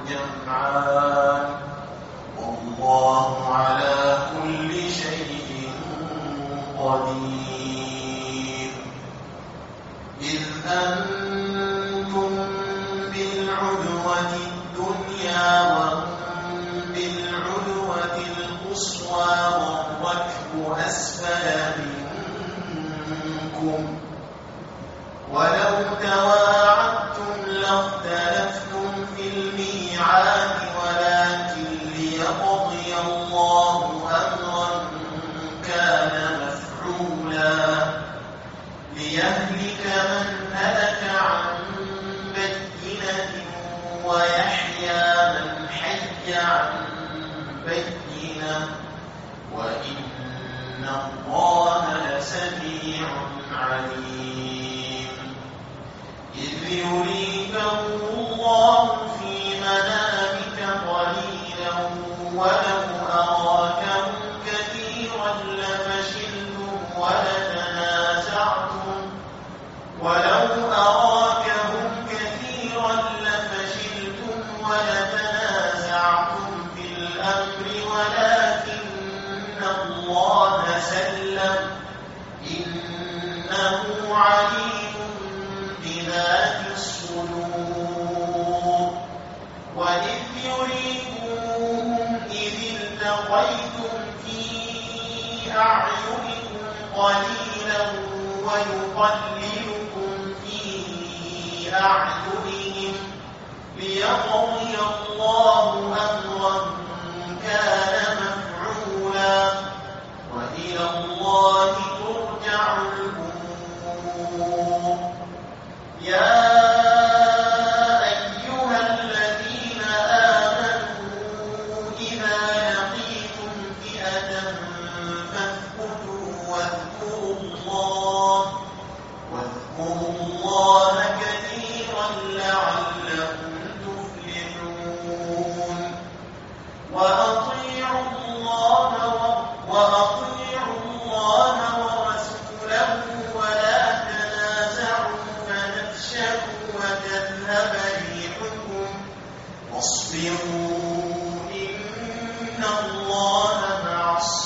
جمعان والله على كل شيء قدير. إذ أنتم بالعدوة الدنيا وهم بالعدوة القصوى والركب أسفل منكم ولو تواعدتم لاختلفتم في الميعاد ولكن ليقضي الله أمرا كان مفعولا ليهلك من هلك عن بينة ويحيى من حي عن بينة وإن الله لسميع عليم. إذ يريكم الله في منامك قليلا ولو أراكهم كثيرا لفشلتم ولتنازعتم في الأمر ولكن الله سلم إنه عليم بذات الصدور. وإذ يريكم إذ التقيتم في أعينكم قليلا ويقللكم في أعينهم ليقضي الله أمرا كان مفعولا وإلى الله ترجع الأمور. يا أيها الذين آمنوا إذا لقيتم فئة فاثبتوا واذكروا الله كثيرا لعلكم تفلحون. وأطيعوا الله ورسوله ولا تنازعوا فتفشلوا وتذهب ريحكم واصبروا إن الله مع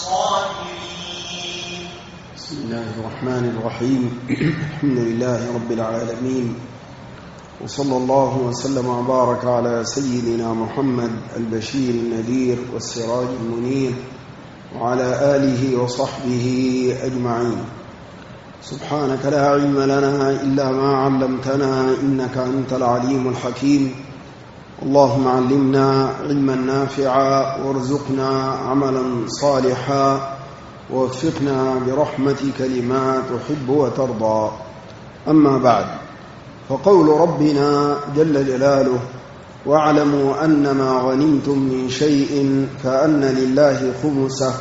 الصابرين. بسم الله الرحمن الرحيم. الحمد لله رب العالمين وصلى الله وسلم وبارك على سيدنا محمد البشير النذير والسراج المنير وعلى آله وصحبه أجمعين. سبحانك لا علم لنا إلا ما علمتنا إنك أنت العليم الحكيم. اللهم علمنا علما نافعا وارزقنا عملا صالحا ووفقنا برحمتك لما تحب وترضى. أما بعد، فقول ربنا جل جلاله: واعلموا أنما غنمتم من شيء فأن لله خمسه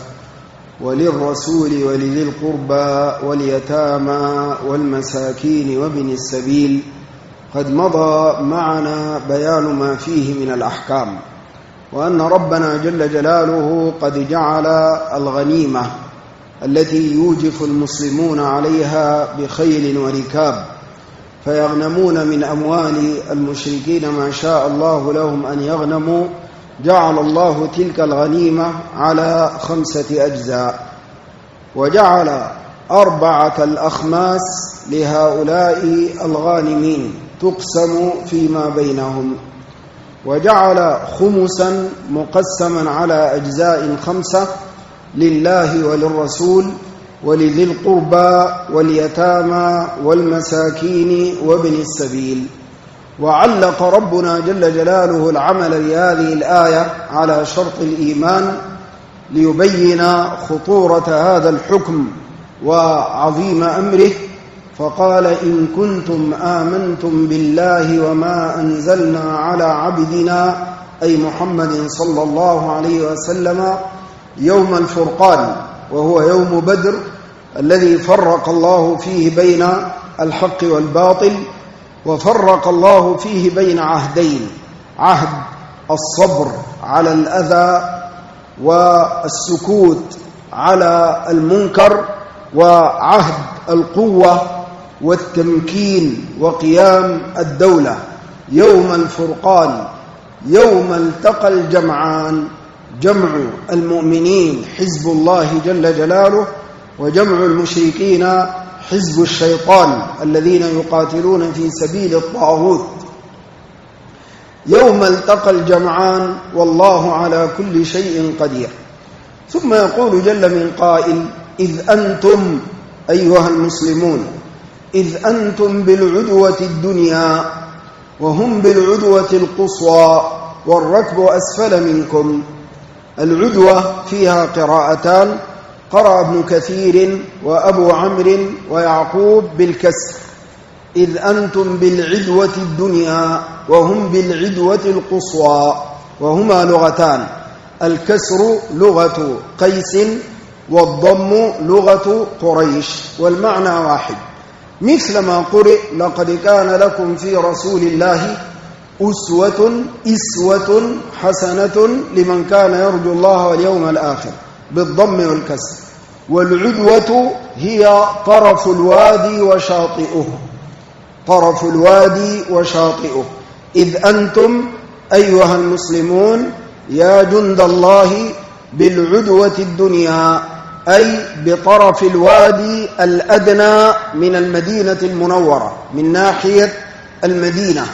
وللرسول ولذي القربى واليتامى والمساكين وابن السبيل. قد مضى معنا بيان ما فيه من الأحكام، وأن ربنا جل جلاله قد جعل الغنيمة التي يوجف المسلمون عليها بخيل وركاب فيغنمون من أموال المشركين ما شاء الله لهم أن يغنموا، جعل الله تلك الغنيمة على 5 أجزاء، وجعل 4 الأخماس لهؤلاء الغانمين تقسم فيما بينهم، وجعل خمسا مقسما على أجزاء 5 لله وللرسول ولذي القربى واليتامى والمساكين وابن السبيل. وعلق ربنا جل جلاله العمل لهذه الآية على شرط الإيمان ليبين خطورة هذا الحكم وعظيم أمره، فقال: إن كنتم آمنتم بالله وما أنزلنا على عبدنا أي محمد صلى الله عليه وسلم يوم الفرقان، وهو يوم بدر الذي فرق الله فيه بين الحق والباطل، وفرق الله فيه بين عهدين: عهد الصبر على الأذى والسكوت على المنكر، وعهد القوة والتمكين وقيام الدولة. يوم الفرقان يوم التقى الجمعان، جمع المؤمنين حزب الله جل جلاله، وجمع المشركين حزب الشيطان الذين يقاتلون في سبيل الطاغوت. يوم التقى الجمعان والله على كل شيء قدير. ثم يقول جل من قائل: إذ أنتم أيها المسلمون، إذ أنتم بالعدوة الدنيا وهم بالعدوة القصوى والركب أسفل منكم. العدوة فيها قراءتان، قرأ ابن كثير وأبو عمرو ويعقوب بالكسر: إذ أنتم بالعدوة الدنيا وهم بالعدوة القصوى، وهما لغتان، الكسر لغة قيس والضم لغة قريش، والمعنى واحد، مثل ما قرئ: لقد كان لكم في رسول الله أسوة حسنة لمن كان يرجو الله واليوم الآخر، بالضم والكسر. والعدوة هي طرف الوادي وشاطئه، طرف الوادي وشاطئه. إذ أنتم أيها المسلمون يا جند الله بالعدوة الدنيا، أي بطرف الوادي الأدنى من المدينة المنورة، من ناحية المدينة.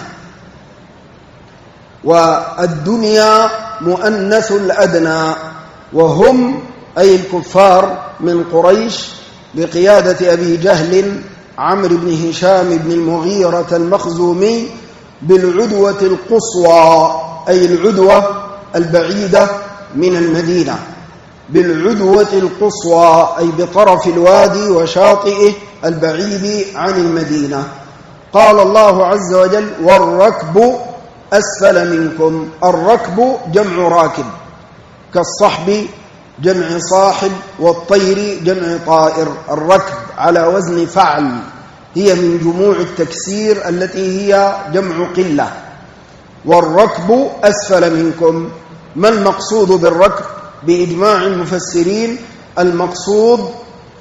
والدنيا مؤنث الأدنى، وهم أي الكفار من قريش بقيادة أبي جهل عمرو بن هشام بن المغيرة المخزومي بالعدوة القصوى، أي العدوة البعيدة من المدينة، بالعدوة القصوى أي بطرف الوادي وشاطئه البعيد عن المدينة. قال الله عز وجل: والركب أسفل منكم. الركب جمع راكب، كالصحب جمع صاحب، والطير جمع طائر. الركب على وزن فعل، هي من جموع التكسير التي هي جمع قلة. والركب أسفل منكم. ما المقصود بالركب؟ بإجماع المفسرين المقصود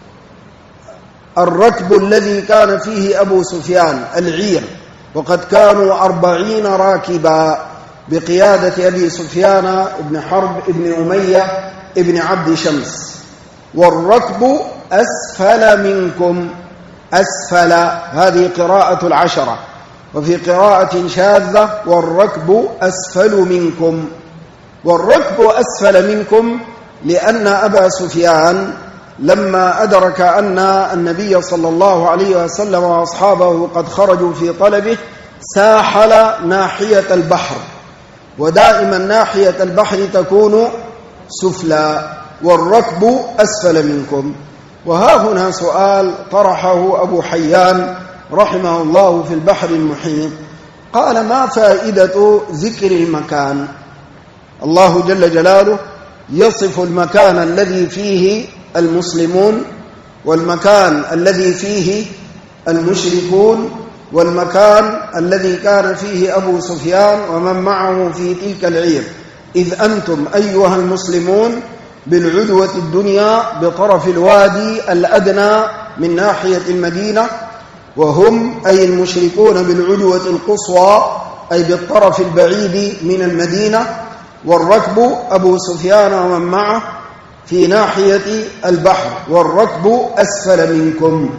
الركب الذي كان فيه أبو سفيان، العير، وقد كانوا 40 راكبا بقيادة أبي سفيان بن حرب بن أمية ابن عبد شمس. والركب أسفل منكم. أسفل هذه قراءة العشرة، وفي قراءة شاذة: والركب أسفل منكم. والركب أسفل منكم لأن أبا سفيان لما أدرك أن النبي صلى الله عليه وسلم وأصحابه قد خرجوا في طلبه ساحل ناحية البحر، ودائما ناحية البحر تكون سفلى. والركب أسفل منكم. وها هنا سؤال طرحه أبو حيان رحمه الله في البحر المحيط، قال: ما فائدة ذكر المكان؟ الله جل جلاله يصف المكان الذي فيه المسلمون، والمكان الذي فيه المشركون، والمكان الذي كان فيه أبو سفيان ومن معه في تلك العير. إذ أنتم أيها المسلمون بالعدوة الدنيا بطرف الوادي الأدنى من ناحية المدينة، وهم أي المشركون بالعدوة القصوى أي بالطرف البعيد من المدينة. والركب أبو سفيان ومن معه في ناحية البحر. والركب أسفل منكم.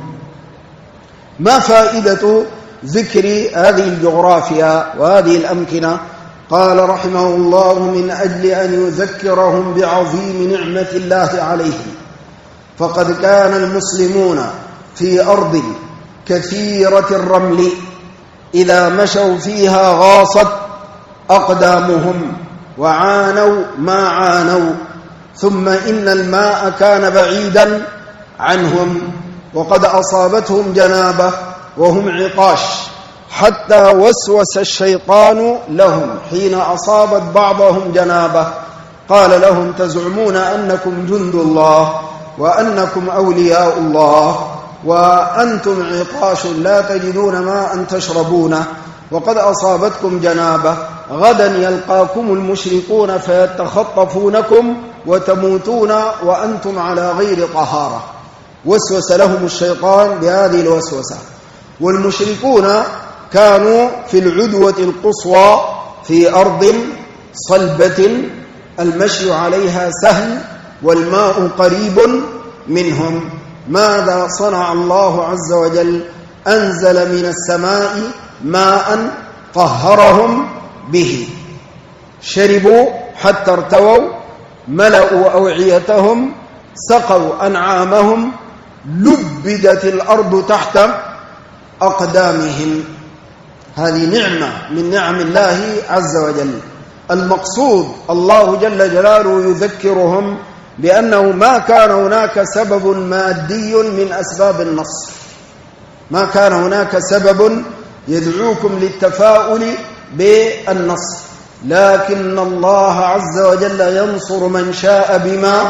ما فائدة ذكر هذه الجغرافيا وهذه الأمكنة؟ قال رحمه الله: من أجل أن يذكرهم بعظيم نعمة الله عليهم، فقد كان المسلمون في أرض كثيرة الرمل إذا مشوا فيها غاصت أقدامهم وعانوا ما عانوا، ثم إن الماء كان بعيدا عنهم، وقد أصابتهم جنابة وهم عطاش، حتى وسوس الشيطان لهم حين أصابت بعضهم جنابة، قال لهم: تزعمون أنكم جند الله وأنكم أولياء الله وأنتم عطاش لا تجدون ماء تشربونه، وقد أصابتكم جنابة، غدا يلقاكم المشركون فيتخطفونكم وتموتون وأنتم على غير طهارة. وسوس لهم الشيطان بهذه الوسوسة. والمشركون كانوا في العدوة القصوى في أرض صلبة المشي عليها سهل والماء قريب منهم. ماذا صنع الله عز وجل؟ أنزل من السماء ماء طهرهم به، شربوا حتى ارتووا، ملأوا أوعيتهم، سقوا أنعامهم، لبدت الأرض تحت أقدامهم. هذه نعمة من نعم الله عز وجل. المقصود الله جل جلاله يذكرهم بأنه ما كان هناك سبب مادي من أسباب النصر، ما كان هناك سبب يدعوكم للتفاؤل بالنصر، لكن الله عز وجل ينصر من شاء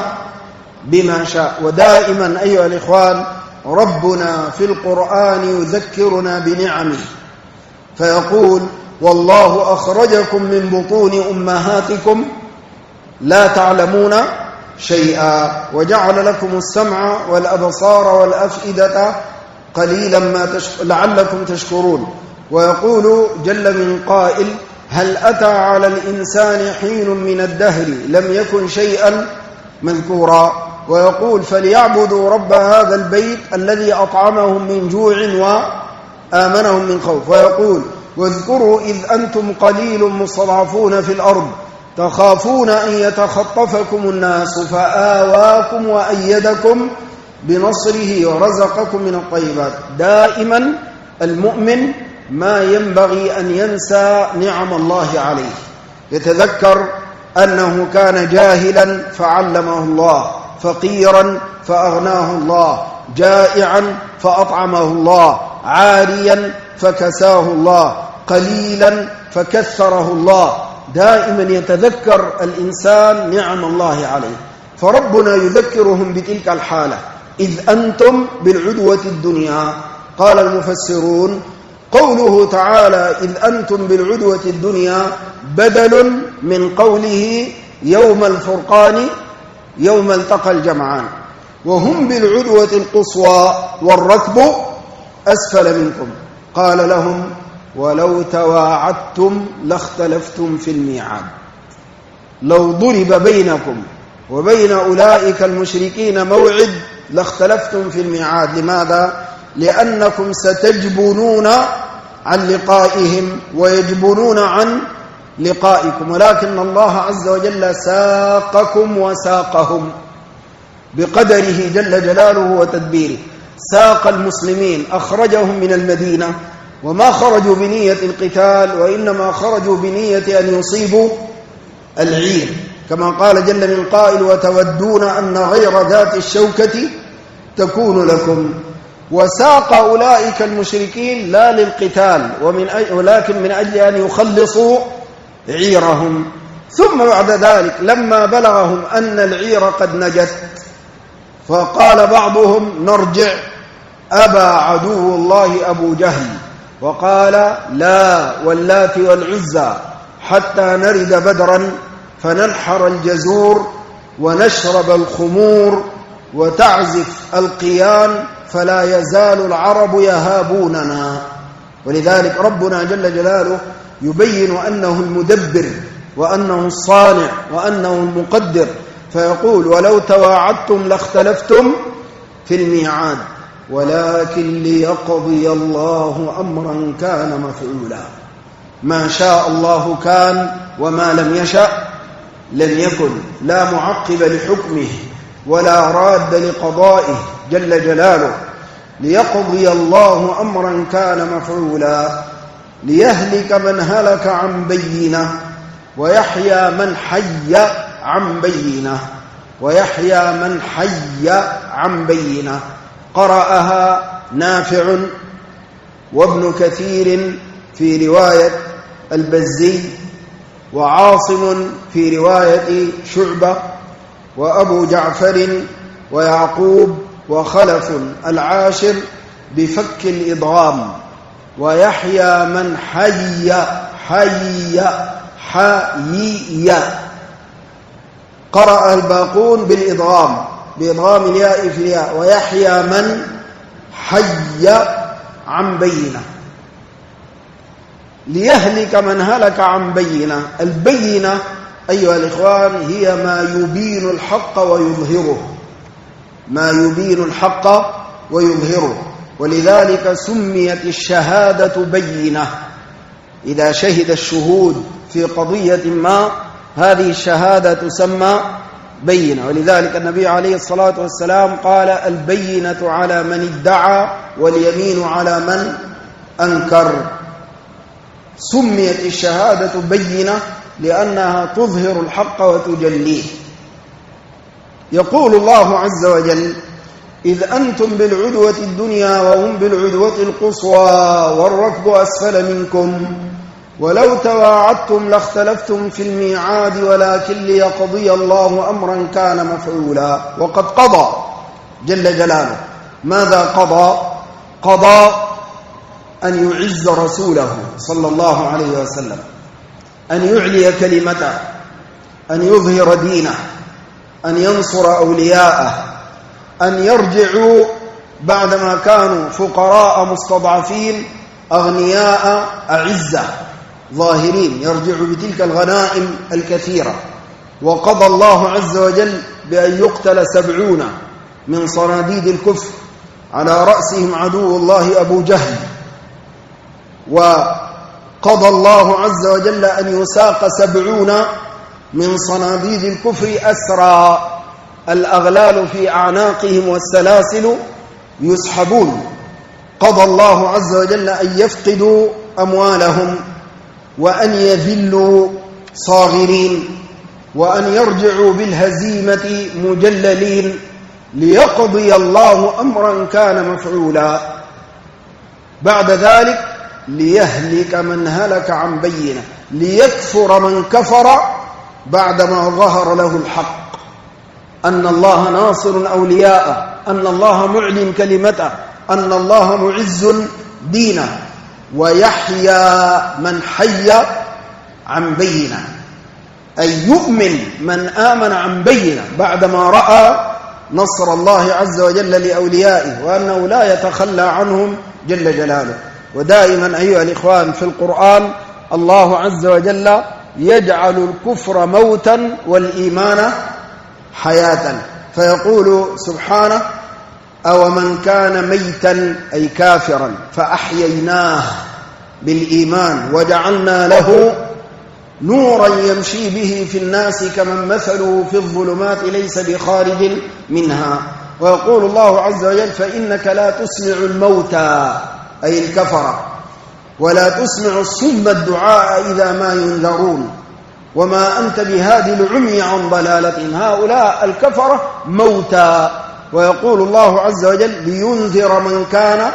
بما شاء. ودائما أيها الإخوان ربنا في القرآن يذكرنا بنعمه فيقول: والله أخرجكم من بطون أمهاتكم لا تعلمون شيئا وجعل لكم السمع والأبصار والأفئدة قليلا لعلكم تشكرون. ويقول جل من قائل: هل أتى على الإنسان حين من الدهر لم يكن شيئا مذكورا. ويقول: فليعبدوا رب هذا البيت الذي أطعمهم من جوع وآمنهم من خوف. ويقول: واذكروا إذ أنتم قليل مستضعفون في الأرض تخافون أن يتخطفكم الناس فآواكم وأيدكم بنصره ورزقكم من الطيبات. دائما المؤمن ما ينبغي أن ينسى نعم الله عليه، يتذكر أنه كان جاهلا فعلمه الله، فقيرا فأغناه الله، جائعا فأطعمه الله، عاريا فكساه الله، قليلا فكثره الله. دائما يتذكر الإنسان نعم الله عليه. فربنا يذكرهم بتلك الحالة: إذ أنتم بالعدوة الدنيا. قال المفسرون: قوله تعالى إذ أنتم بالعدوة الدنيا بدل من قوله يوم الفرقان يوم التقى الجمعان، وهم بالعدوة القصوى والركب أسفل منكم. قال لهم: ولو تواعدتم لاختلفتم في الميعاد. لو ضرب بينكم وبين أولئك المشركين موعد لاختلفتم في الميعاد. لماذا؟ لأنكم ستجبنون عن لقائهم ويجبنون عن لقائكم، ولكن الله عز وجل ساقكم وساقهم بقدره جل جلاله وتدبيره. ساق المسلمين، أخرجهم من المدينة، وما خرجوا بنية القتال وإنما خرجوا بنية أن يصيبوا العير، كما قال جل من قائل: وتودون أن غير ذات الشوكة تكون لكم. وساق أولئك المشركين لا للقتال ولكن من أجل أن يخلصوا عيرهم. ثم بعد ذلك لما بلغهم أن العير قد نجت فقال بعضهم: نرجع. أبى عدو الله أبو جهل وقال: لا واللات والعزى حتى نرد بدرا فننحر الجزور ونشرب الخمور وتعزف القيان فلا يزال العرب يهابوننا. ولذلك ربنا جل جلاله يبين أنه المدبر وأنه الصانع وأنه المقدر، فيقول: ولو تواعدتم لاختلفتم في الميعاد ولكن ليقضي الله أمرا كان مفعولا. ما شاء الله كان وما لم يشأ لم يكن، لا معقب لحكمه ولا راد لقضائه جل جلاله. ليقضي الله أمرا كان مفعولا ليهلك من هلك عن بينه ويحيى من حي عن بينه ويحيى من حي عن بينه. قرأها نافع وابن كثير في رواية البزي، وعاصم في رواية شعبة، وأبو جعفر ويعقوب وخلف العاشر بفك الإضغام. ويحيى من حي قرأ الباقون بالإضغام، بإضغام الياء في الياء. ويحيى من حي عن بينه ليهلك من هلك عن بينه. البينة أيها الإخوان هي ما يبين الحق ويظهره، ما يبين الحق ويظهره. ولذلك سميت الشهادة بينة. إذا شهد الشهود في قضية ما هذه الشهادة تسمى بينة. ولذلك النبي عليه الصلاة والسلام قال: البينة على من ادعى واليمين على من أنكر. سميت الشهادة بينة لأنها تظهر الحق وتجليه. يقول الله عز وجل: إذ أنتم بالعدوة الدنيا وهم بالعدوة القصوى والركب أسفل منكم ولو تواعدتم لاختلفتم في الميعاد ولكن ليقضي الله أمرا كان مفعولا. وقد قضى جل جلاله. ماذا قضى؟ قضى أن يعز رسوله صلى الله عليه وسلم، أن يعلي كلمته، أن يظهر دينه، أن ينصر أولياءه، أن يرجعوا بعدما كانوا فقراء مستضعفين أغنياء أعزة ظاهرين، يرجعوا بتلك الغنائم الكثيرة. وقضى الله عز وجل بأن يقتل 70 من صناديد الكفر على رأسهم عدو الله أبو جهل. وقضى الله عز وجل أن يساق 70 من صناديد الكفر أسرى، الأغلال في أعناقهم والسلاسل يسحبون. قضى الله عز وجل أن يفقدوا أموالهم وأن يذلوا صاغرين وأن يرجعوا بالهزيمة مجللين، ليقضي الله أمرا كان مفعولا. بعد ذلك ليهلك من هلك عن بينة، ليكفر من كفر بعدما ظهر له الحق، أن الله ناصر أولياءه، أن الله معلن كلمته، أن الله معز دينه، ويحيى من حي عن بينة، أي يؤمن من آمن عن بينة بعدما رأى نصر الله عز وجل لأوليائه وأنه لا يتخلى عنهم جل جلاله. ودائما أيها الإخوان في القرآن الله عز وجل يجعل الكفر موتا والإيمان حياة، فيقول سبحانه: أو من كان ميتا أي كافرا فأحييناه بالإيمان وجعلنا له نورا يمشي به في الناس كمن مثله في الظلمات ليس بخارج منها. ويقول الله عز وجل: فإنك لا تسمع الموتى أي الكفر ولا تسمع الصم الدعاء إذا ما ينذرون وما أنت بهادي العمي عن ضلالتهم. هؤلاء الكفرة موتى. ويقول الله عز وجل: لينذر من كان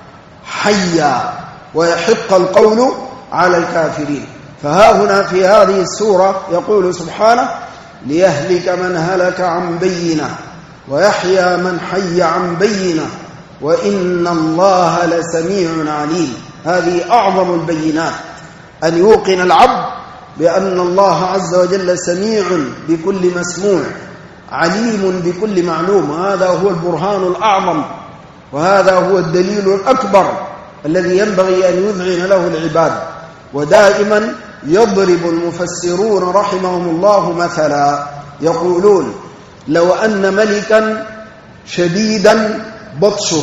حيا ويحق القول على الكافرين. فها هنا في هذه السورة يقول سبحانه: ليهلك من هلك عن بينة ويحيى من حي عن بينة وإن الله لسميع عليم. هذه أعظم البينات، أن يوقن العبد بأن الله عز وجل سميع بكل مسموع عليم بكل معلوم. هذا هو البرهان الأعظم وهذا هو الدليل الأكبر الذي ينبغي أن يذعن له العباد. ودائما يضرب المفسرون رحمهم الله مثلا، يقولون: لو أن ملكا شديدا بطشه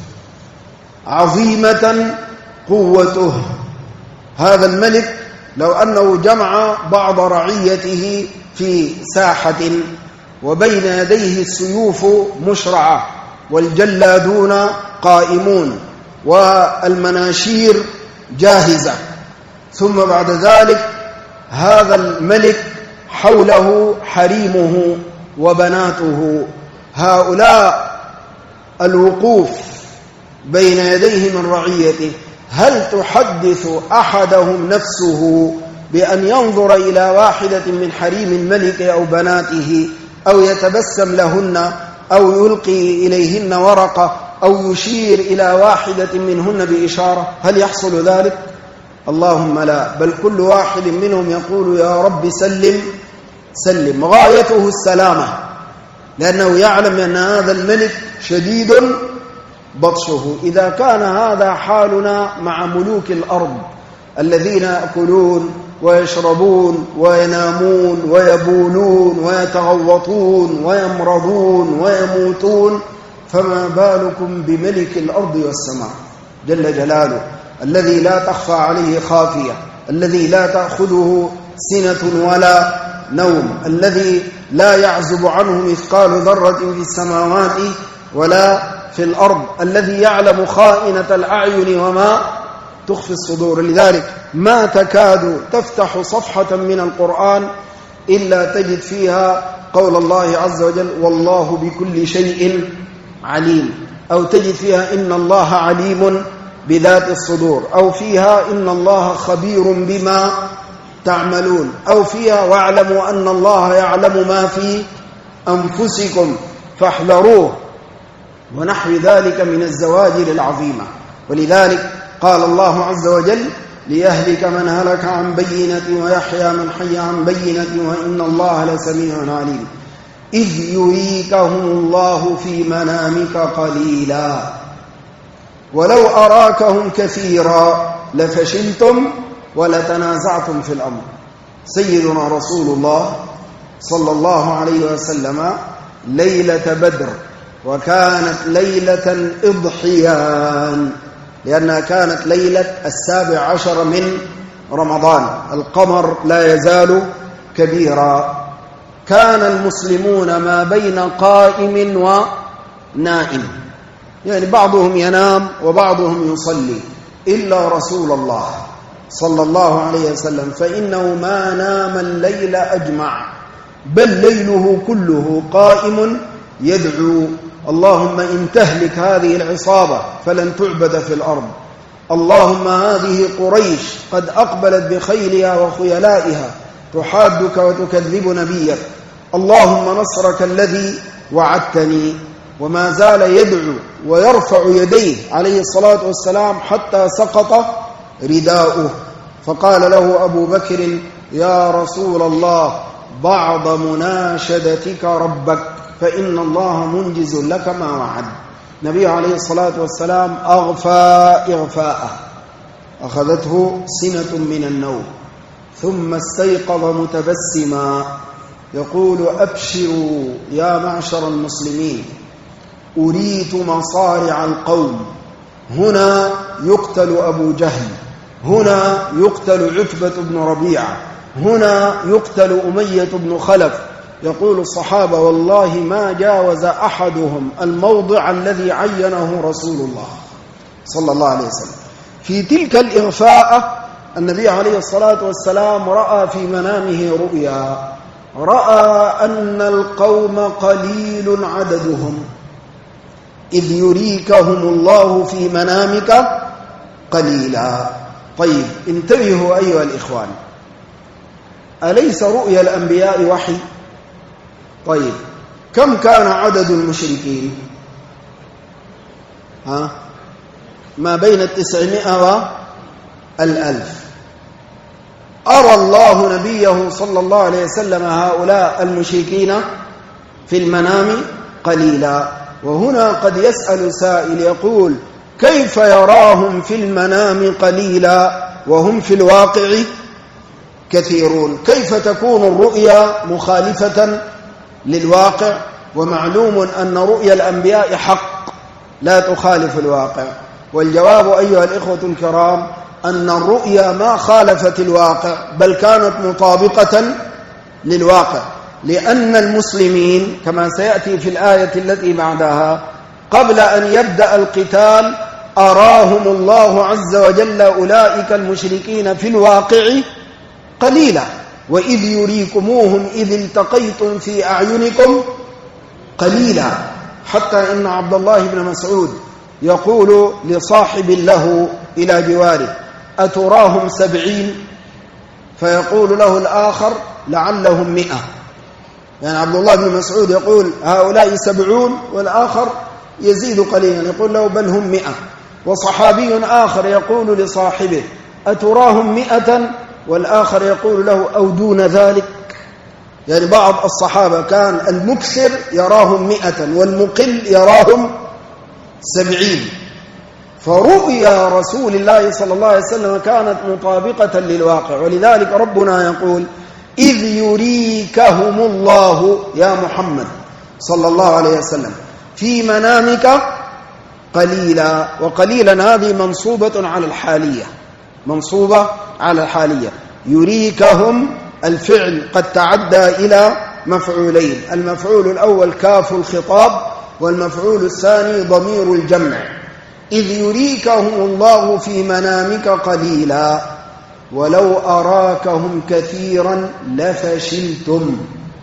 عظيمة قوته، هذا الملك لو أنه جمع بعض رعيته في ساحة وبين يديه السيوف مشرعة والجلادون قائمون والمناشير جاهزة، ثم بعد ذلك هذا الملك حوله حريمه وبناته، هؤلاء الوقوف بين يديه من رعيته، هل تحدث أحدهم نفسه بأن ينظر إلى واحدة من حريم الملك أو بناته أو يتبسم لهن أو يلقي إليهن ورقة أو يشير إلى واحدة منهن بإشارة؟ هل يحصل ذلك؟ اللهم لا، بل كل واحد منهم يقول: يا رب سلم سلم، غايته السلامة، لأنه يعلم أن هذا الملك شديد بطشه. إذا كان هذا حالنا مع ملوك الأرض الذين يأكلون ويشربون وينامون ويبولون ويتغوطون ويمرضون ويموتون، فما بالكم بملك الأرض والسماء جل جلاله، الذي لا تخفى عليه خافية، الذي لا تأخذه سنة ولا نوم، الذي لا يعزب عنه مثقال ذرة في السماوات ولا في الأرض، الذي يعلم خائنة الأعين وما تخفي الصدور. لذلك ما تكاد تفتح صفحة من القرآن إلا تجد فيها قول الله عز وجل والله بكل شيء عليم، أو تجد فيها إن الله عليم بذات الصدور، أو فيها إن الله خبير بما تعملون، أو فيها واعلموا أن الله يعلم ما في أنفسكم فاحذروه، ونحو ذلك من الزواجر العظيمة. ولذلك قال الله عز وجل ليهلك من هلك عن بينة ويحيى من حي عن بينة وإن الله لسميع عليم إذ يريكهم الله في منامك قليلا ولو أراكهم كثيرا لفشلتم ولتنازعتم في الأمر. سيدنا رسول الله صلى الله عليه وسلم ليلة بدر، وكانت ليلة إضحيان، لأنها كانت ليلة 17 من رمضان، القمر لا يزال كبيرا. كان المسلمون ما بين قائم ونائم، يعني بعضهم ينام وبعضهم يصلي، إلا رسول الله صلى الله عليه وسلم فإنه ما نام الليل أجمع، بل ليله كله قائم يدعو اللهم إن تهلك هذه العصابة فلن تعبد في الأرض، اللهم هذه قريش قد أقبلت بخيلها وخيلائها تحادك وتكذب نبيك، اللهم نصرك الذي وعدتني. وما زال يدعو ويرفع يديه عليه الصلاة والسلام حتى سقط رداؤه، فقال له أبو بكر يا رسول الله بعض مناشدتك ربك فإن الله منجز لك ما وعد. النبي عليه الصلاة والسلام أغفى إغفاءه، أخذته سنة من النوم، ثم استيقظ متبسما يقول أبشروا يا معشر المسلمين أريت مصارع القوم، هنا يقتل أبو جهل، هنا يقتل عتبة بن ربيعة، هنا يقتل أمية بن خلف. يقول الصحابة والله ما جاوز أحدهم الموضع الذي عينه رسول الله صلى الله عليه وسلم. في تلك الإغفاء النبي عليه الصلاة والسلام رأى في منامه رؤيا، رأى أن القوم قليل عددهم إذ يريكهم الله في منامك قليلا. طيب انتبهوا أيها الإخوان، أليس رؤيا الأنبياء وحي؟ طيب كم كان عدد المشركين؟ ما بين 900 و1000. أرى الله نبيه صلى الله عليه وسلم هؤلاء المشركين في المنام قليلا. وهنا قد يسأل سائل يقول كيف يراهم في المنام قليلا وهم في الواقع كثيرون؟ كيف تكون الرؤيا مخالفة للواقع؟ ومعلوم أن رؤيا الأنبياء حق لا تخالف الواقع. والجواب أيها الإخوة الكرام أن الرؤيا ما خالفت الواقع، بل كانت مطابقة للواقع، لأن المسلمين كما سيأتي في الآية التي بعدها قبل أن يبدأ القتال أراهم الله عز وجل أولئك المشركين في الواقع قليلا، وإذ يريكموهم إذ التقيتم في أعينكم قليلا. حتى إن عبد الله بن مسعود يقول لصاحب له إلى جواره أتراهم 70؟ فيقول له الآخر لعلهم 100. يعني عبد الله بن مسعود يقول هؤلاء 70 والآخر يزيد قليلا، يقول له بل هم 100. وصحابي آخر يقول لصاحبه أتراهم 100 والآخر يقول له أو دون ذلك. يعني بعض الصحابة كان المكثر يراهم 100 والمقل يراهم 70. فرؤيا رسول الله صلى الله عليه وسلم كانت مطابقة للواقع. ولذلك ربنا يقول إذ يريكهم الله يا محمد صلى الله عليه وسلم في منامك قليلا. وقليلا هذه منصوبة على الحالية، منصوبة على الحالية. يريكهم الفعل قد تعدى إلى مفعولين، المفعول الأول كاف الخطاب، والمفعول الثاني ضمير الجمع. إذ يريكهم الله في منامك قليلا ولو أراكهم كثيرا لفشلتم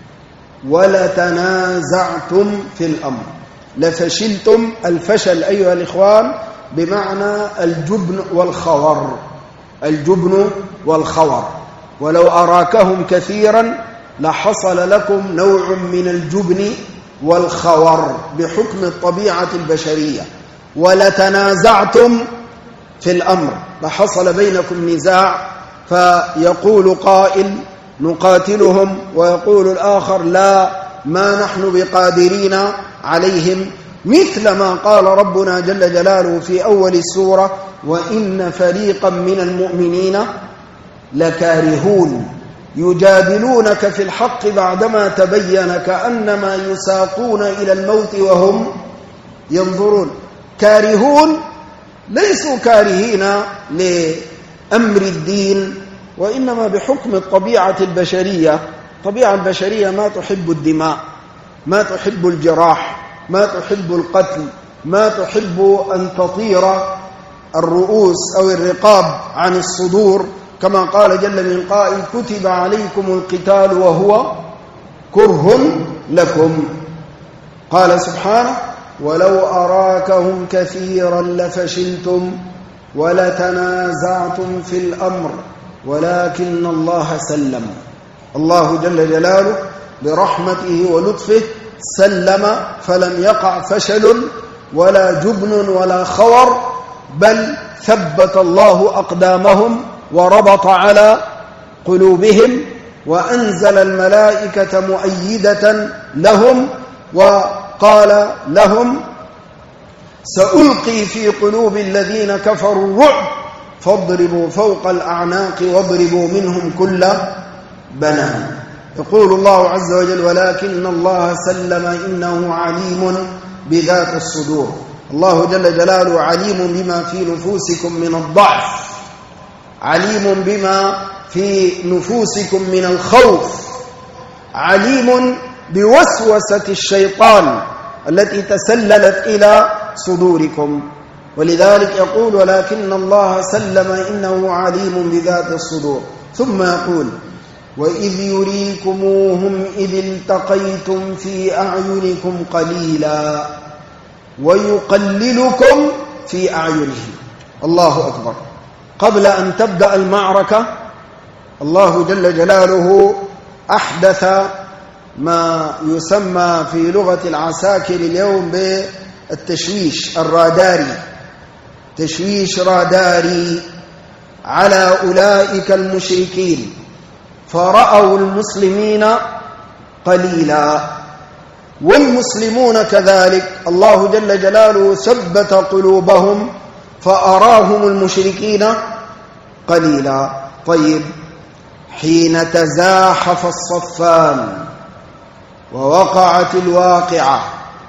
ولتنازعتم في الأمر. لفشلتم، الفشل أيها الإخوان بمعنى الجبن والخور، الجبن والخور. ولو أراكهم كثيرا لحصل لكم نوع من الجبن والخور بحكم الطبيعة البشرية. ولتنازعتم في الأمر، لحصل بينكم نزاع، فيقول قائل نقاتلهم ويقول الآخر لا ما نحن بقادرين عليهم، مثل ما قال ربنا جل جلاله في أول السورة وإن فريقا من المؤمنين لكارهون يجادلونك في الحق بعدما تبين كأنما يساقون إلى الموت وهم ينظرون. كارهون ليسوا كارهين لأمر الدين، وإنما بحكم الطبيعة البشرية. الطبيعة البشرية ما تحب الدماء، ما تحب الجراح، ما تحب القتل، ما تحب أن تطير الرؤوس أو الرقاب عن الصدور، كما قال جل من قائل كتب عليكم القتال وهو كره لكم. قال سبحانه ولو أراكهم كثيرا لفشلتم ولتنازعتم في الأمر ولكن الله سلم. الله جل جلاله برحمته ولطفه سلم، فلم يقع فشل ولا جبن ولا خور، بل ثبت الله أقدامهم وربط على قلوبهم وأنزل الملائكة مؤيدة لهم وقال لهم سألقي في قلوب الذين كفروا الرعب فاضربوا فوق الأعناق واضربوا منهم كل بنان. يقول الله عز وجل ولكن الله سلم إنه عليم بذات الصدور. الله جل جلاله عليم بما في نفوسكم من الضعف، عليم بما في نفوسكم من الخوف، عليم بوسوسة الشيطان التي تسللت إلى صدوركم. ولذلك يقول ولكن الله سلم إنه عليم بذات الصدور. ثم يقول وإذ يريكموهم إذ التقيتم في أعينكم قليلا ويقللكم في أعينهم. الله أكبر. قبل أن تبدأ المعركة الله جل جلاله أحدث ما يسمى في لغة العساكر اليوم بالتشويش الراداري، تشويش راداري على أولئك المشركين، فرأوا المسلمين قليلا والمسلمون كذلك. الله جل جلاله ثبت قلوبهم فأراهم المشركين قليلا. طيب، حين تزاحف الصفان ووقعت الواقعة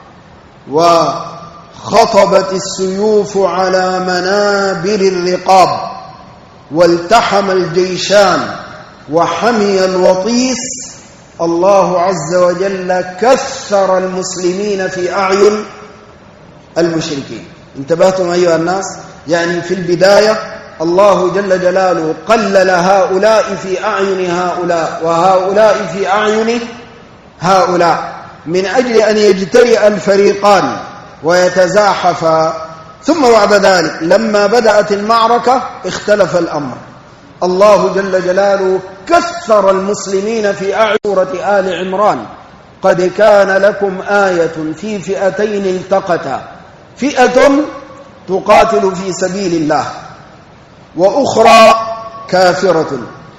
وخطبت السيوف على منابر الرقاب والتحم الجيشان وحمي الوطيس، الله عز وجل كثر المسلمين في أعين المشركين. انتبهتم أيها الناس؟ يعني في البداية الله جل جلاله قلل هؤلاء في أعين هؤلاء وهؤلاء في أعين هؤلاء من أجل أن يجترئ الفريقان ويتزاحفا. ثم بعد ذلك لما بدأت المعركة اختلف الأمر، الله جل جلاله كثر المسلمين في أعين. سورة آل عمران قد كان لكم آية في فئتين التقتا، فئة تقاتل في سبيل الله وأخرى كافرة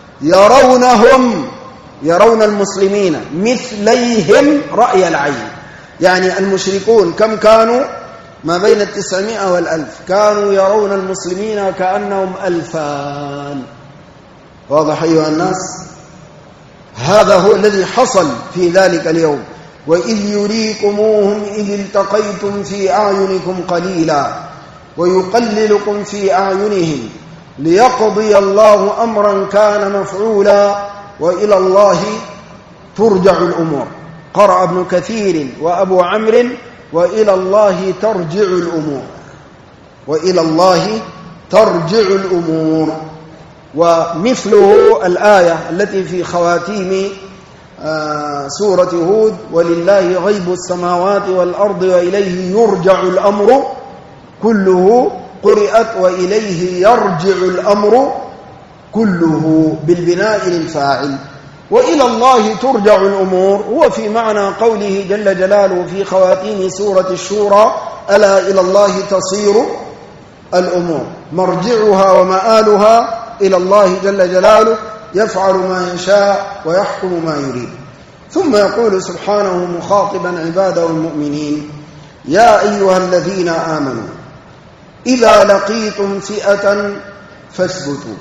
يرون المسلمين مثليهم رأي العين. يعني المشركون كم كانوا؟ ما بين 900 و1000 كانوا يرون المسلمين كأنهم 2000. واضح أيها الناس؟ هذا هو الذي حصل في ذلك اليوم. وإذ يريكموهم إذ التقيتم في أعينكم قليلا ويقللكم في أعينهم ليقضي الله أمرا كان مفعولا وإلى الله ترجع الأمور. قرأ ابن كثير وأبو عمرو وإلى الله ترجع الأمور، وإلى الله ترجع الأمور. ومثله الآية التي في خواتيم سورة هود: ولله غيب السماوات والأرض وإليه يرجع الأمر كله. قرئت وإليه يرجع الأمر كله بالبناء للفاعل. وإلى الله ترجع الأمور هو في معنى قوله جل جلاله في خواتيم سورة الشورى: ألا إلى الله تصير الأمور. مرجعها ومآلها إلى الله جل جلاله، يفعل ما يشاء ويحكم ما يريد. ثم يقول سبحانه مخاطبا عباده المؤمنين: يا أيها الذين آمنوا إذا لقيتم فئة فاثبتوا.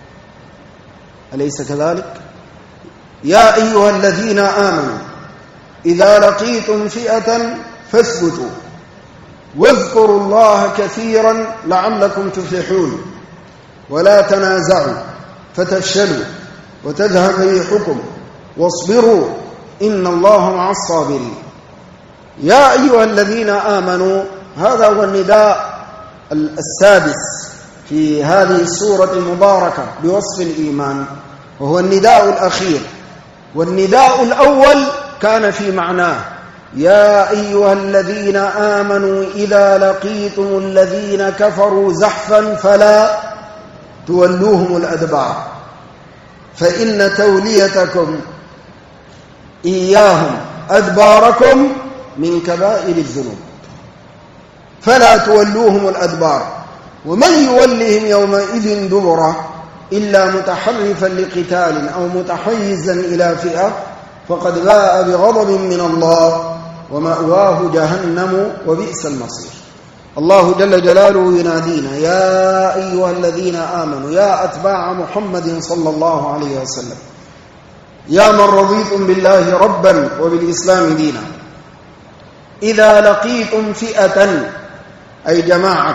أليس كذلك؟ يا أيها الذين آمنوا إذا لقيتم فئة فاثبتوا واذكروا الله كثيرا لعلكم تفلحون ولا تنازعوا فتفشلوا وتذهب ريحكم واصبروا إن الله مع الصابرين. يا أيها الذين آمنوا، هذا هو النداء السادس في هذه السورة المباركة بوصف الإيمان، وهو النداء الأخير. والنداء الأول كان في معناه: يا أيها الذين آمنوا إذا لقيتم الذين كفروا زحفا فلا تولوهم الأدبار فإن توليتكم إياهم أدباركم من كبائر الذنوب. فلا تولوهم الأدبار. ومن يولهم يومئذ دبره إلا متحرفا لقتال أو متحيزا إلى فئة فقد باء بغضب من الله ومأواه جهنم وبئس المصير. الله جل جلاله ينادينا: يا أيها الذين آمنوا، يا أتباع محمد صلى الله عليه وسلم، يا من رضيتم بالله ربا وبالإسلام دينا، إذا لقيتم فئة أي جماعة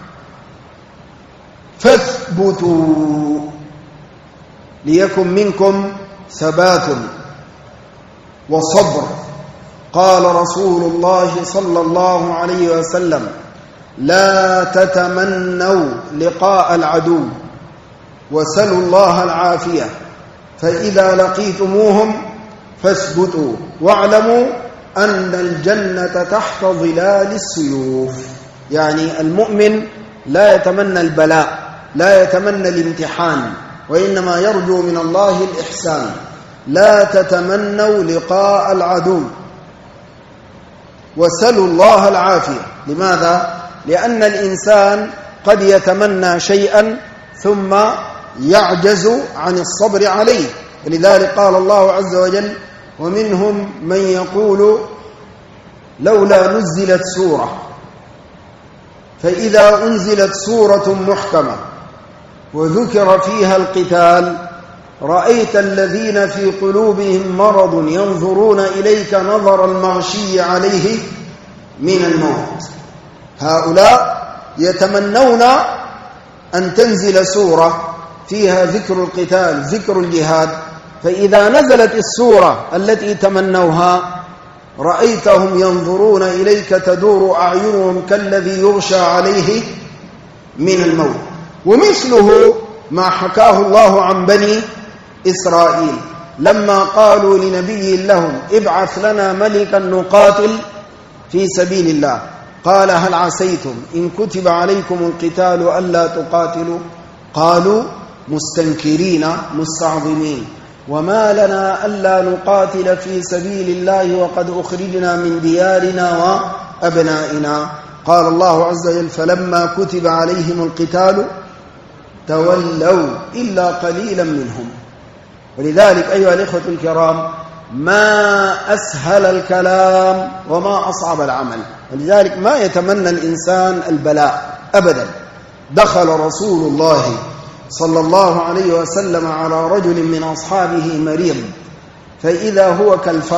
فاثبتوا ليكن منكم ثبات وصبر. قال رسول الله صلى الله عليه وسلم: لا تتمنوا لقاء العدو وسلوا الله العافية، فإذا لقيتموهم فاثبتوا واعلموا أن الجنة تحت ظلال السيوف. يعني المؤمن لا يتمنى البلاء، لا يتمنى الامتحان، وإنما يرجو من الله الإحسان. لا تتمنوا لقاء العدو وسلوا الله العافية. لماذا؟ لأن الإنسان قد يتمنى شيئا ثم يعجز عن الصبر عليه، ولذلك قال الله عز وجل: ومنهم من يقول لولا نزلت سورة، فإذا أنزلت سورة محكمة وذكر فيها القتال رأيت الذين في قلوبهم مرض ينظرون إليك نظر المغشي عليه من الموت. هؤلاء يتمنون أن تنزل سورة فيها ذكر القتال، ذكر الجهاد، فإذا نزلت السورة التي تمنوها رأيتهم ينظرون إليك تدور أعينهم كالذي يغشى عليه من الموت. ومثله ما حكاه الله عن بني إسرائيل لما قالوا لنبي لهم: ابعث لنا ملكا نقاتل في سبيل الله. قال: هل عسيتم إن كتب عليكم القتال ألا تقاتلوا؟ قالوا مستنكرين مستعظمين: وما لنا ألا نقاتل في سبيل الله وقد أخرجنا من ديارنا وأبنائنا. قال الله عز وجل: فلما كتب عليهم القتال تولوا إلا قليلا منهم. ولذلك أيها الإخوة الكرام، ما أسهل الكلام وما أصعب العمل. ولذلك ما يتمنى الإنسان البلاء أبدا. دخل رسول الله صلى الله عليه وسلم على رجل من أصحابه مريض، فإذا هو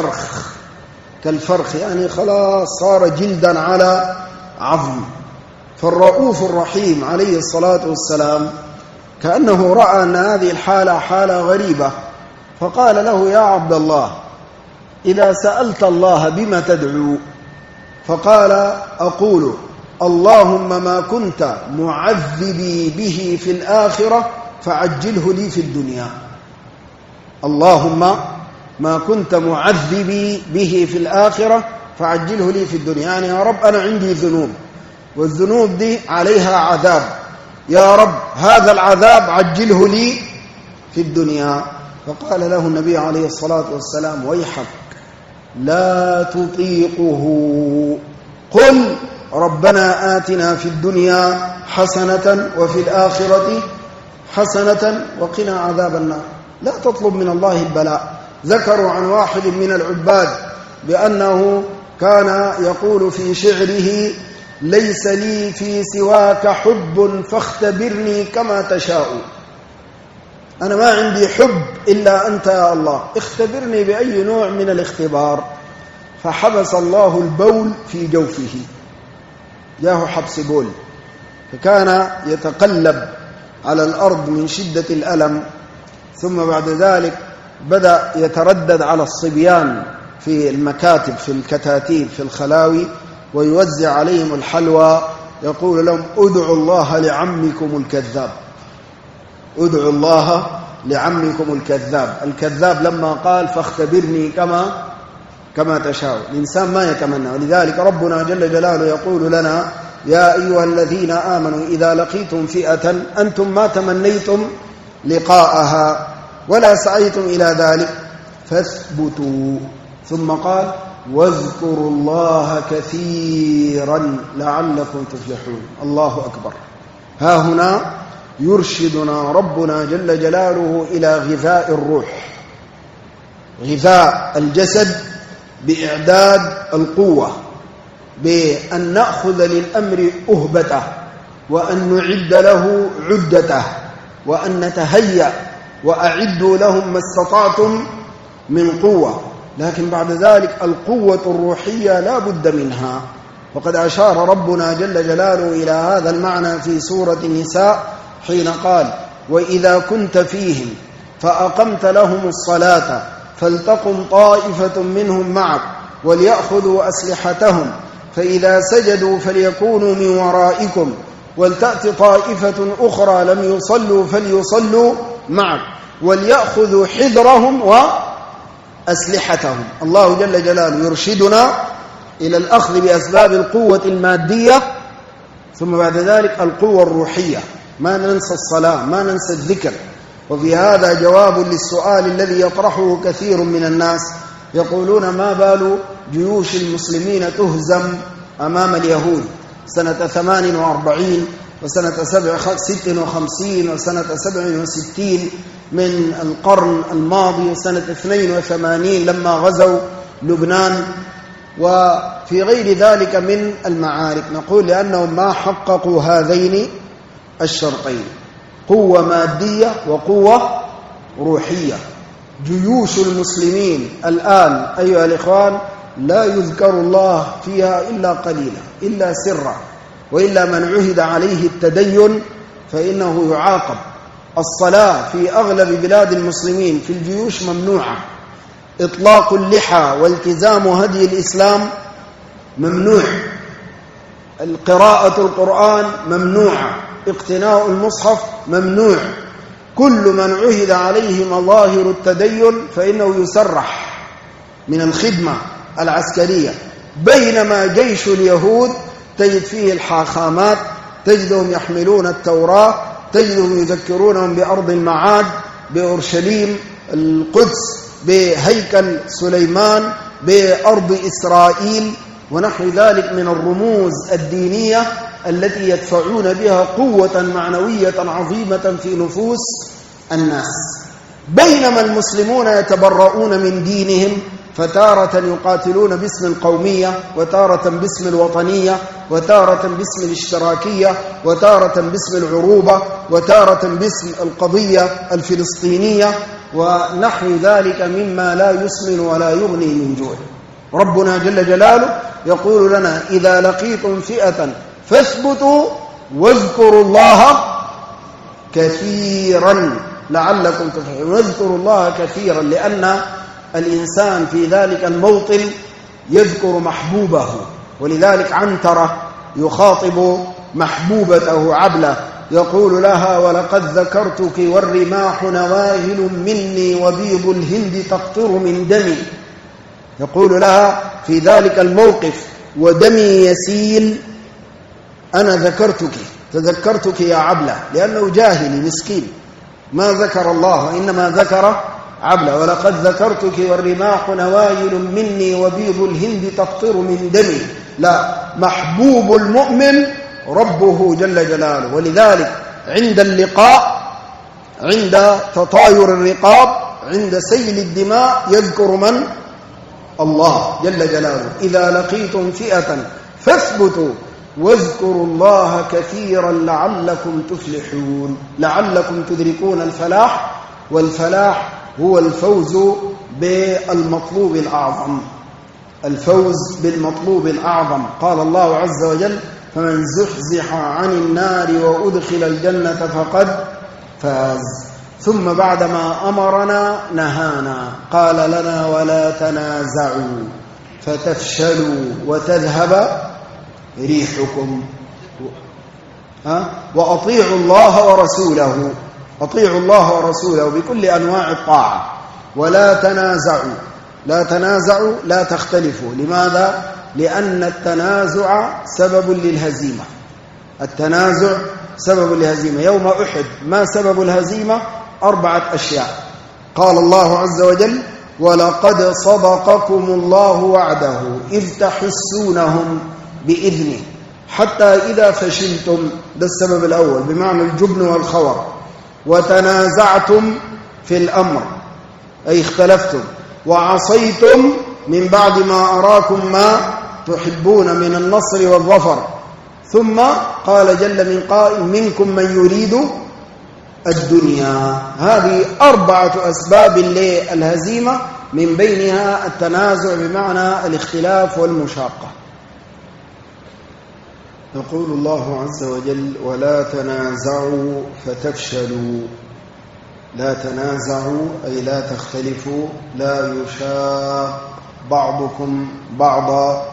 كالفرخ يعني خلاص صار جلدا على عظم. فالرؤوف الرحيم عليه الصلاة والسلام كأنه رأى أن هذه الحالة حالة غريبة، فقال له: يا عبد الله، إذا سألت الله بما تدعو؟ فقال: أقول اللهم ما كنت معذبي به في الآخرة فعجله لي في الدنيا. اللهم ما كنت معذبي به في الآخرة فعجله لي في الدنيا، يعني يا رب أنا عندي ذنوب والذنوب دي عليها عذاب، يا رب هذا العذاب عجله لي في الدنيا. فقال له النبي عليه الصلاة والسلام: ويحك لا تطيقه، قل ربنا آتنا في الدنيا حسنة وفي الآخرة حسنة وقنا عذاب النار. لا تطلب من الله البلاء. ذكروا عن واحد من العباد بأنه كان يقول في شعره: ليس لي في سواك حب فاختبرني كما تشاء. أنا ما عندي حب إلا أنت يا الله، اختبرني بأي نوع من الاختبار. فحبس الله البول في جوفه، جاه حبس بول، فكان يتقلب على الأرض من شدة الألم. ثم بعد ذلك بدأ يتردد على الصبيان في المكاتب، في الكتاتيب، في الخلاوي، ويوزع عليهم الحلوى، يقول لهم: ادعوا الله لعمكم الكذاب، ادعوا الله لعمكم الكذاب. الكذاب لما قال فاختبرني كما تشاء، الإنسان ما يتمنى. ولذلك ربنا جل جلاله يقول لنا: يا أيها الذين آمنوا إذا لقيتم فئة أنتم ما تمنيتم لقاءها ولا سعيتم إلى ذلك فاثبتوا. ثم قال: واذكروا الله كثيرا لعلكم تفلحون. الله أكبر. ها هنا يرشدنا ربنا جل جلاله إلى غذاء الروح، غذاء الجسد بإعداد القوة، بأن نأخذ للأمر أهبته، وأن نعد له عدته، وأن نتهيأ وأعدوا لهم ما استطعتم من قوة. لكن بعد ذلك القوة الروحية لا بد منها، وقد أشار ربنا جل جلاله إلى هذا المعنى في سورة النساء حين قال: وإذا كنت فيهم فأقمت لهم الصلاة فلتقم طائفة منهم معك وليأخذوا أسلحتهم فإذا سجدوا فليكونوا من ورائكم ولتأت طائفة أخرى لم يصلوا فليصلوا معك وليأخذوا حذرهم وأسلحتهم. الله جل جلاله يرشدنا إلى الأخذ بأسباب القوة المادية، ثم بعد ذلك القوة الروحية. ما ننسى الصلاة، ما ننسى الذكر. وفي هذا جواب للسؤال الذي يطرحه كثير من الناس، يقولون: ما بال جيوش المسلمين تهزم أمام اليهود سنة 48 وسنة 56 وسنة 67 من القرن الماضي وسنة 82 لما غزوا لبنان وفي غير ذلك من المعارك؟ نقول: لأنهم ما حققوا هذين الشرطين، قوة مادية وقوة روحية. جيوش المسلمين الآن أيها الإخوان لا يذكر الله فيها إلا قليلا، إلا سرا، وإلا من عهد عليه التدين فإنه يعاقب. الصلاة في أغلب بلاد المسلمين في الجيوش ممنوعة، إطلاق اللحى والتزام هدي الإسلام ممنوع، قراءة القرآن ممنوعة، اقتناء المصحف ممنوع. كل من عهد عليه مظاهر التدين فإنه يسرح من الخدمة العسكرية. بينما جيش اليهود تجد فيه الحاخامات، تجدهم يحملون التوراة، تجدهم يذكرونهم بأرض المعاد، بأورشليم، القدس، بهيكل سليمان، بأرض إسرائيل ونحو ذلك من الرموز الدينية التي يدفعون بها قوة معنوية عظيمة في نفوس الناس. بينما المسلمون يتبرؤون من دينهم، فتارة يقاتلون باسم القومية، وتارة باسم الوطنية، وتارة باسم الاشتراكية، وتارة باسم العروبة، وتارة باسم القضية الفلسطينية، ونحو ذلك مما لا يسمن ولا يغني من جوع. ربنا جل جلاله يقول لنا: إذا لقيتم فئة فاثبتوا واذكروا الله كثيرا لعلكم تفلحون. واذكروا الله كثيرا، لأن الإنسان في ذلك الموطن يذكر محبوبه، ولذلك عنترة يخاطب محبوبته عبلة يقول لها: ولقد ذكرتك والرماح نواهل مني وبيض الهند تقطر من دمي. يقول لها في ذلك الموقف: ودمي يسيل، أنا ذكرتك، تذكرتك يا عبلة، لأنه جاهلي مسكين ما ذكر الله، إنما ذكر عبلة. ولقد ذكرتك والرماح نوايل مني وبيض الهند تقطر من دمي. لا، محبوب المؤمن ربه جل جلاله. ولذلك عند اللقاء، عند تطاير الرقاب، عند سيل الدماء، يذكر من؟ الله جل جلاله. إذا لقيتم فئة فاثبتوا واذكروا الله كثيرا لعلكم تفلحون، لعلكم تدركون الفلاح. والفلاح هو الفوز بالمطلوب الأعظم، الفوز بالمطلوب الأعظم. قال الله عز وجل: فمن زحزح عن النار وأدخل الجنة فقد فاز. ثم بعدما أمرنا نهانا، قال لنا: ولا تنازعوا فتفشلوا وتذهب ريحكم، وأطيعوا الله ورسوله، أطيعوا الله ورسوله بكل أنواع الطاعة. ولا تنازعوا، لا تنازعوا، لا تختلفوا. لماذا؟ لأن التنازع سبب للهزيمة، التنازع سبب للهزيمة. يوم أحد ما سبب الهزيمة؟ 4 أشياء. قال الله عز وجل: ولقد صدقكم الله وعده إذ تحسونهم بإذنه حتى إذا فشلتم، ده السبب الأول بمعنى الجبن والخور، وتنازعتم في الأمر أي اختلفتم، وعصيتم من بعد ما أراكم ما تحبون من النصر والظفر. ثم قال جل من قائل: منكم من يريد الدنيا. هذه 4 أسباب للهزيمة، من بينها التنازع بمعنى الاختلاف والمشاقة. يقول الله عز وجل: ولا تنازعوا فتفشلوا. لا تنازعوا أي لا تختلفوا، لا يشاق بعضكم بعضا،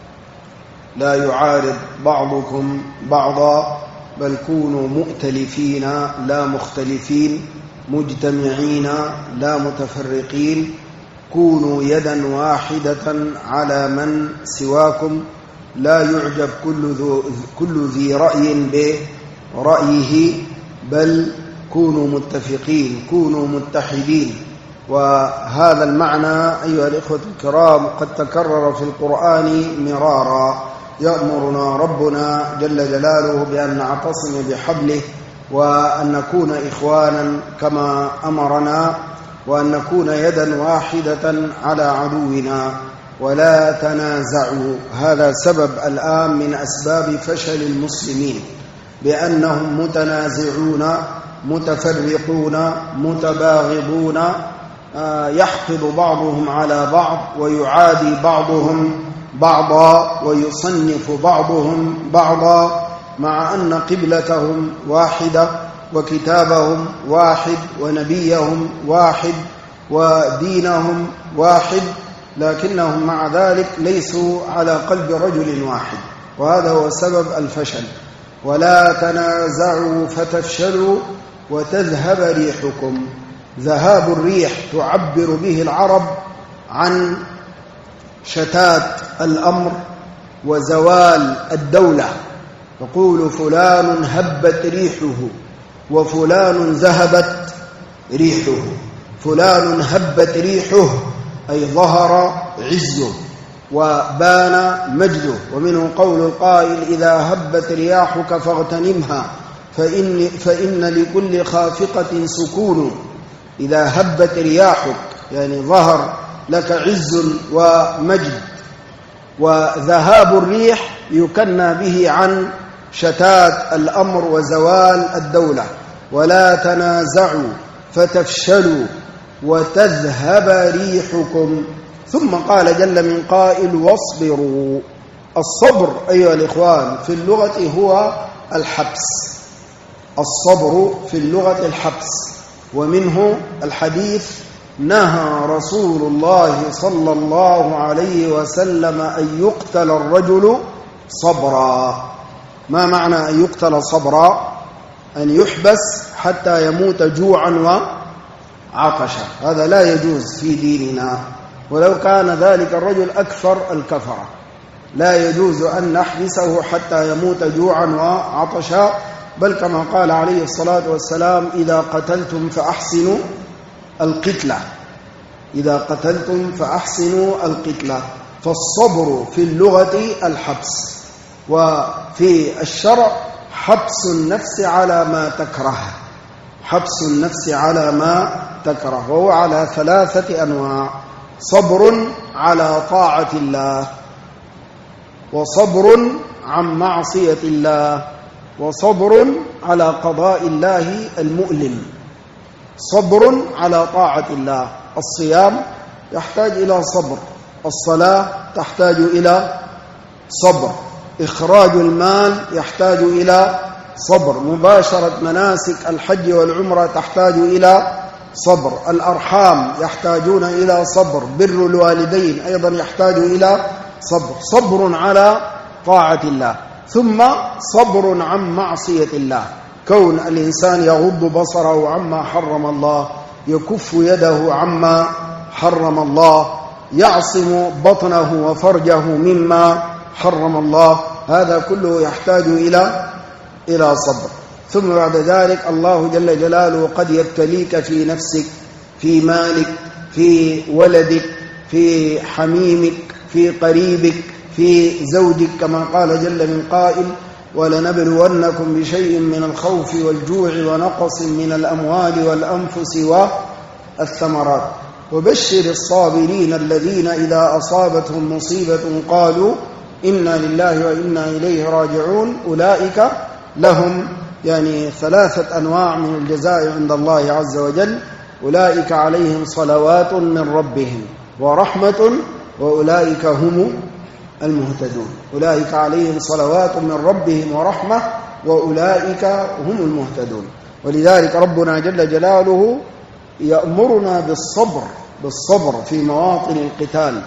لا يعارض بعضكم بعضا، بل كونوا مؤتلفين لا مختلفين، مجتمعين لا متفرقين، كونوا يدا واحدة على من سواكم، لا يعجب كل ذي رأي برأيه، بل كونوا متفقين، كونوا متحدين. وهذا المعنى أيها الإخوة الكرام قد تكرر في القرآن مرارا. يأمرنا ربنا جل جلاله بأن نعتصم بحبله، وأن نكون إخوانا كما أمرنا، وأن نكون يدا واحدة على عدونا. ولا تنازعوا، هذا سبب الآن من أسباب فشل المسلمين، بأنهم متنازعون متفرقون متباغضون، يحقد بعضهم على بعض، ويعادي بعضهم بعضا، ويصنف بعضهم بعضا، مع أن قبلتهم واحدة، وكتابهم واحد، ونبيهم واحد، ودينهم واحد، لكنهم مع ذلك ليسوا على قلب رجل واحد، وهذا هو سبب الفشل. ولا تنازعوا فتفشلوا وتذهب ريحكم. ذهاب الريح تعبر به العرب عن شتات الأمر وزوال الدولة. يقول: فلان هبت ريحه، وفلان ذهبت ريحه. فلان هبت ريحه أي ظهر عزه وبان مجده. ومنه قول القائل: إذا هبت رياحك فاغتنمها فإن لكل خافقة سكون. إذا هبت رياحك يعني ظهر لك عز ومجد. وذهاب الريح يكنى به عن شتات الأمر وزوال الدولة. ولا تنازعوا فتفشلوا وتذهب ريحكم. ثم قال جل من قائل واصبروا. الصبر أيها الإخوان في اللغة هو الحبس. الصبر في اللغة الحبس. ومنه الحديث نهى رسول الله صلى الله عليه وسلم أن يقتل الرجل صبرا. ما معنى أن يقتل صبرا؟ أن يحبس حتى يموت جوعا وعطشا. هذا لا يجوز في ديننا، ولو كان ذلك الرجل أكثر الكفرة. لا يجوز أن نحبسه حتى يموت جوعا وعطشا، بل كما قال عليه الصلاة والسلام إذا قتلتم فأحسنوا القتلة. إذا قتلتم فأحسنوا القتلة. فالصبر في اللغة الحبس، وفي الشرع حبس النفس على ما تكره. حبس النفس على ما تكره، وهو على 3 أنواع: صبر على طاعة الله، وصبر عن معصية الله، وصبر على قضاء الله المؤلم. صبر على طاعة الله، الصيام يحتاج إلى صبر، الصلاة تحتاج إلى صبر، إخراج المال يحتاج إلى صبر، مباشرة مناسك الحج والعمرة تحتاج إلى صبر، الأرحام يحتاجون إلى صبر، بر الوالدين أيضا يحتاج إلى صبر. صبر على طاعة الله. ثم صبر عن معصية الله، كون الإنسان يغض بصره عما حرم الله، يكف يده عما حرم الله، يعصم بطنه وفرجه مما حرم الله. هذا كله يحتاج إلى صبر. ثم بعد ذلك الله جل جلاله قد يبتليك في نفسك، في مالك، في ولدك، في حميمك، في قريبك، في زوجك، كما قال جل من قائل ولنبلونكم بشيء من الخوف والجوع ونقص من الأموال والأنفس والثمرات وبشر الصابرين الذين إذا أصابتهم مصيبة قالوا إنا لله وإنا إليه راجعون. أولئك لهم 3 أنواع من الجزاء عند الله عز وجل. أولئك عليهم صلوات من ربهم ورحمة وأولئك هم المهتدون. أولئك عليهم صلوات من ربهم ورحمة وأولئك هم المهتدون. ولذلك ربنا جل جلاله يأمرنا بالصبر في مواطن القتال.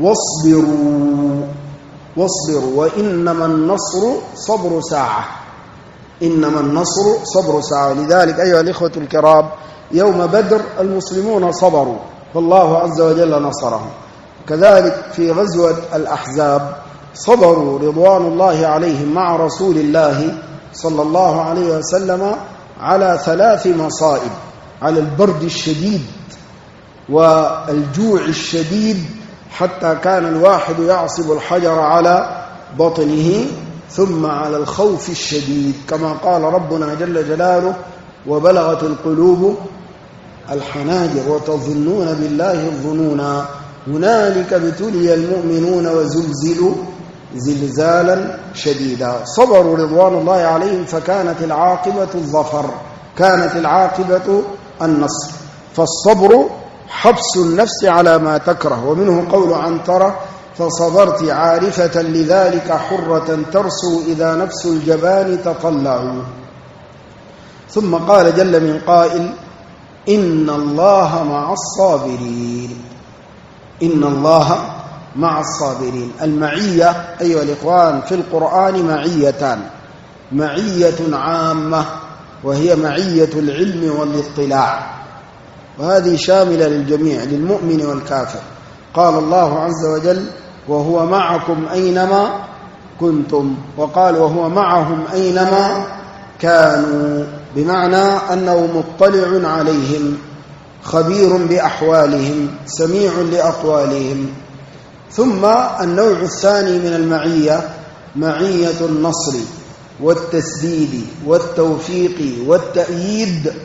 واصبروا وإنما النصر صبر ساعة. إنما النصر صبر ساعة. لذلك أيها الإخوة الكرام يوم بدر المسلمون صبروا فالله عز وجل نصرهم. كذلك في غزوة الأحزاب صبروا رضوان الله عليهم مع رسول الله صلى الله عليه وسلم على 3 مصائب: على البرد الشديد والجوع الشديد حتى كان الواحد يعصب الحجر على بطنه، ثم على الخوف الشديد كما قال ربنا جل جلاله وبلغت القلوب الحناجر وتظنون بالله الظنونا هنالك ابتلي المؤمنون وزلزلوا زلزالا شديدا. صبروا رضوان الله عليهم فكانت العاقبة الظفر، كانت العاقبة النصر. فالصبر حبس النفس على ما تكره. ومنه قول عنترة فصبرت عارفة لذلك حرة ترسو إذا نفس الجبان تطلعوا. ثم قال جل من قائل إن الله مع الصابرين. إن الله مع الصابرين. المعية أيها الإخوان في القرآن معيتان: معية عامة وهي معية العلم والاطلاع، وهذه شاملة للجميع للمؤمن والكافر. قال الله عز وجل وهو معكم أينما كنتم، وقال وهو معهم أينما كانوا، بمعنى أنه مطلع عليهم خبير بأحوالهم سميع لأقوالهم. ثم النوع الثاني من المعية معية النصر والتسديد والتوفيق والتأييد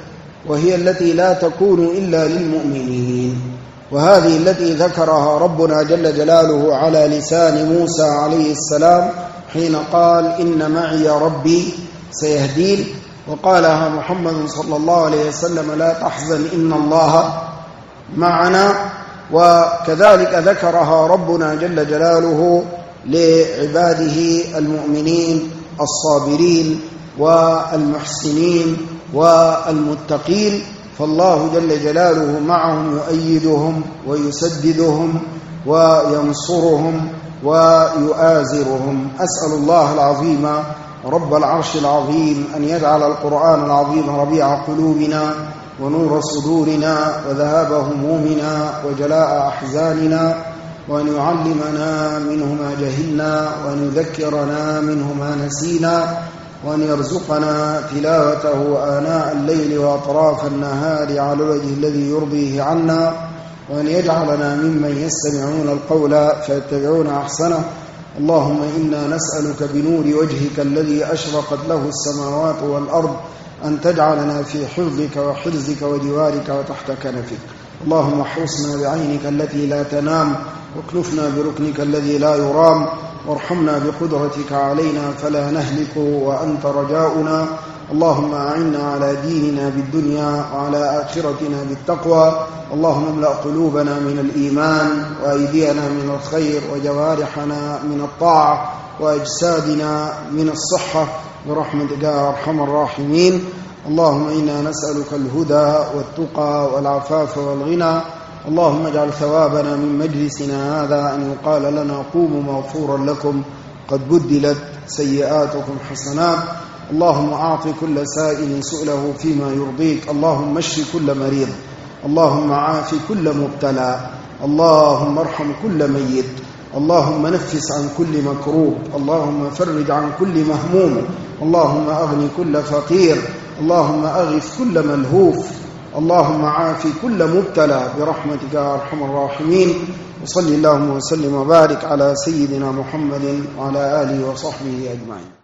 وهي التي لا تكون إلا للمؤمنين. وهذه التي ذكرها ربنا جل جلاله على لسان موسى عليه السلام حين قال إن معي ربي سيهدين، وقالها محمد صلى الله عليه وسلم لا تحزن إن الله معنا. وكذلك ذكرها ربنا جل جلاله لعباده المؤمنين الصابرين والمحسنين والمتقين، فالله جل جلاله معهم يؤيدهم ويسددهم وينصرهم ويؤازرهم. أسأل الله العظيم رب العرش العظيم أن يجعل القرآن العظيم ربيع قلوبنا ونور صدورنا وذهاب همومنا وجلاء أحزاننا، وأن يعلمنا منه ما جهلنا، وأن يذكرنا منه ما نسينا، وأن يرزقنا تلاوته آناء الليل وأطراف النهار على الوجه الذي يرضيه عنا، وأن يجعلنا ممن يستمعون القول فيتبعون أحسنه. اللهم إنا نسألك بنور وجهك الذي أشرقت له السماوات والأرض أن تجعلنا في حفظك وحرزك ودوارك وتحت كنفك. اللهم احرسنا بعينك التي لا تنام، واكنفنا بركنك الذي لا يرام، وارحمنا بقدرتك علينا فلا نهلك وأنت رجاؤنا. اللهم أعنا على ديننا بالدنيا وعلى آخرتنا بالتقوى. اللهم املأ قلوبنا من الإيمان وأيدينا من الخير وجوارحنا من الطاعة وأجسادنا من الصحة برحمتك يا أرحم الراحمين. اللهم إنا نسألك الهدى والتقى والعفاف والغنى. اللهم اجعل ثوابنا من مجلسنا هذا أن يقال لنا قوموا مغفورا لكم قد بدلت سيئاتكم حسنات. اللهم أعط كل سائل سؤله فيما يرضيك. اللهم اشف كل مريض، اللهم عاف كل مبتلى، اللهم ارحم كل ميت، اللهم نفس عن كل مكروب، اللهم فرج عن كل مهموم، اللهم أغني كل فقير، اللهم أغث كل ملهوف، اللهم عاف كل مبتلى برحمتك يا أرحم الراحمين. وصل اللهم وسلم وبارك على سيدنا محمد وعلى آله وصحبه أجمعين.